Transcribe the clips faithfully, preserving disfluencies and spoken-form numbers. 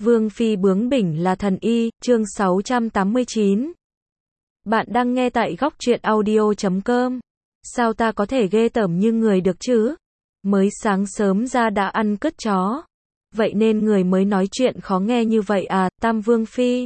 Vương phi bướng bỉnh là thần y, chương sáu trăm tám mươi chín. Bạn đang nghe tại góc truyện audio chấm com. Sao ta có thể ghê tởm như người được chứ? Mới sáng sớm ra đã ăn cứt chó. Vậy nên người mới nói chuyện khó nghe như vậy à, Tam Vương phi.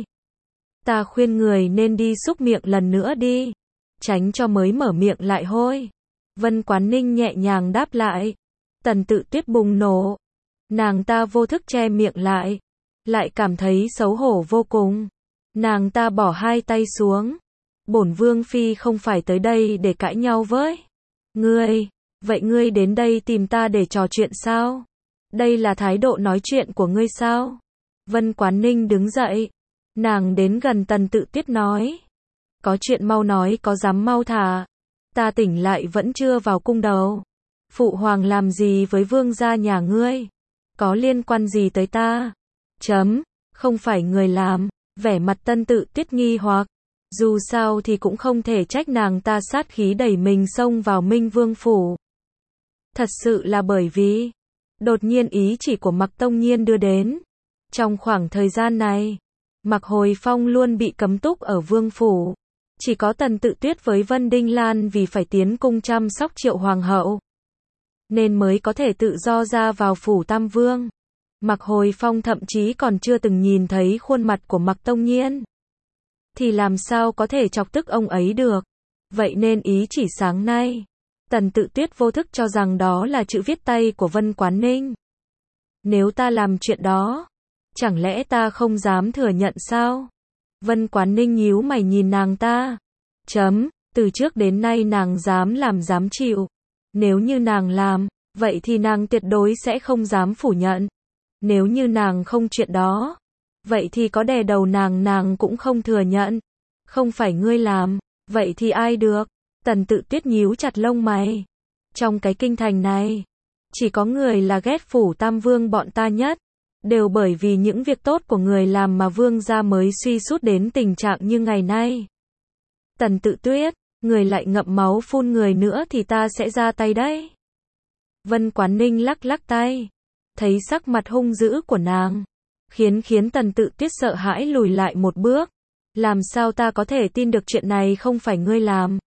Ta khuyên người nên đi xúc miệng lần nữa đi. Tránh cho mới mở miệng lại hôi. Vân Quán Ninh nhẹ nhàng đáp lại. Tần Tự Tuyết bùng nổ. Nàng ta vô thức che miệng lại. Lại cảm thấy xấu hổ vô cùng. Nàng ta bỏ hai tay xuống. Bổn Vương phi không phải tới đây để cãi nhau với ngươi. Vậy ngươi đến đây tìm ta để trò chuyện sao? Đây là thái độ nói chuyện của ngươi sao? Vân Quán Ninh đứng dậy. Nàng đến gần Tần Tự Tuyết nói. Có chuyện mau nói, có dám mau thả. Ta tỉnh lại vẫn chưa vào cung đâu. Phụ hoàng làm gì với vương gia nhà ngươi? Có liên quan gì tới ta? Chấm, không phải người làm. Vẻ mặt Tần Tự Tuyết nghi hoặc. Dù sao thì cũng không thể trách nàng ta sát khí đẩy mình xông vào Minh Vương phủ. Thật sự là bởi vì đột nhiên ý chỉ của Mạc Tông Nhiên đưa đến. Trong khoảng thời gian này, Mạc Hồi Phong luôn bị cấm túc ở Vương phủ. Chỉ có Tần Tự Tuyết với Vân Đinh Lan vì phải tiến cung chăm sóc Triệu Hoàng hậu, nên mới có thể tự do ra vào phủ Tam Vương. Mạc Hồi Phong thậm chí còn chưa từng nhìn thấy khuôn mặt của Mạc Tông Nhiên. Thì làm sao có thể chọc tức ông ấy được. Vậy nên ý chỉ sáng nay, Tần Tự Tuyết vô thức cho rằng đó là chữ viết tay của Vân Quán Ninh. Nếu ta làm chuyện đó, chẳng lẽ ta không dám thừa nhận sao? Vân Quán Ninh nhíu mày nhìn nàng ta. Chấm, từ trước đến nay nàng dám làm dám chịu. Nếu như nàng làm, vậy thì nàng tuyệt đối sẽ không dám phủ nhận. Nếu như nàng không chuyện đó, vậy thì có đè đầu nàng nàng cũng không thừa nhận. Không phải ngươi làm, vậy thì ai được? Tần Tự Tuyết nhíu chặt lông mày. Trong cái kinh thành này, chỉ có người là ghét phủ Tam Vương bọn ta nhất. Đều bởi vì những việc tốt của người làm mà vương gia mới suy sút đến tình trạng như ngày nay. Tần Tự Tuyết, người lại ngậm máu phun người nữa thì ta sẽ ra tay đấy. Vân Quán Ninh lắc lắc tay. Thấy sắc mặt hung dữ của nàng, khiến khiến Tần Tự Tuyết sợ hãi lùi lại một bước. Làm sao ta có thể tin được chuyện này không phải ngươi làm?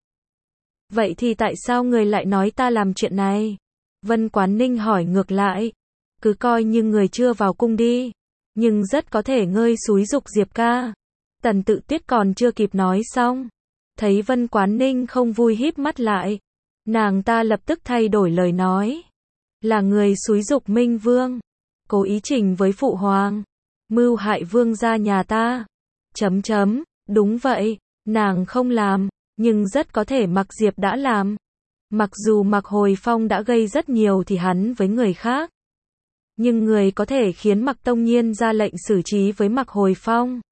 Vậy thì tại sao ngươi lại nói ta làm chuyện này? Vân Quán Ninh hỏi ngược lại. Cứ coi như người chưa vào cung đi. Nhưng rất có thể ngươi xúi giục Diệp ca. Tần Tự Tuyết còn chưa kịp nói xong. Thấy Vân Quán Ninh không vui híp mắt lại. Nàng ta lập tức thay đổi lời nói. Là người xúi giục Minh Vương. Cố ý trình với phụ hoàng. Mưu hại vương gia nhà ta. Chấm chấm, đúng vậy. Nàng không làm. Nhưng rất có thể Mạc Diệp đã làm. Mặc dù Mạc Hồi Phong đã gây rất nhiều thì hắn với người khác. Nhưng người có thể khiến Mạc Tông Nhiên ra lệnh xử trí với Mạc Hồi Phong.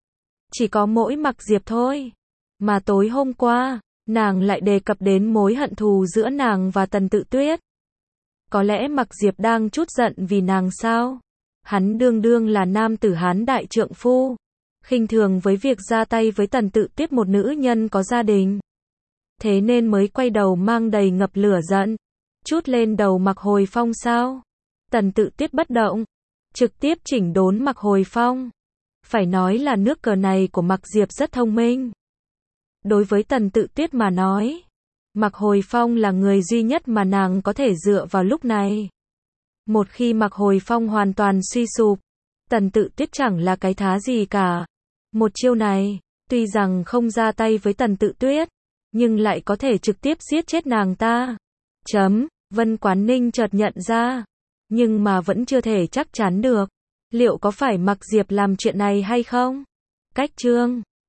Chỉ có mỗi Mạc Diệp thôi. Mà tối hôm qua, nàng lại đề cập đến mối hận thù giữa nàng và Tần Tự Tuyết. Có lẽ Mạc Diệp đang trút giận vì nàng sao? Hắn đương đương là nam tử Hán đại trượng phu. Khinh thường với việc ra tay với Tần Tự Tuyết một nữ nhân có gia đình. Thế nên mới quay đầu mang đầy ngập lửa giận. Trút lên đầu Mạc Hồi Phong sao? Tần Tự Tuyết bất động. Trực tiếp chỉnh đốn Mạc Hồi Phong. Phải nói là nước cờ này của Mạc Diệp rất thông minh. Đối với Tần Tự Tuyết mà nói, Mạc Hồi Phong là người duy nhất mà nàng có thể dựa vào lúc này. Một khi Mạc Hồi Phong hoàn toàn suy sụp, Tần Tự Tuyết chẳng là cái thá gì cả. Một chiêu này, tuy rằng không ra tay với Tần Tự Tuyết, nhưng lại có thể trực tiếp giết chết nàng ta. Chấm, Vân Quán Ninh chợt nhận ra. Nhưng mà vẫn chưa thể chắc chắn được. Liệu có phải Mạc Diệp làm chuyện này hay không? Cách chương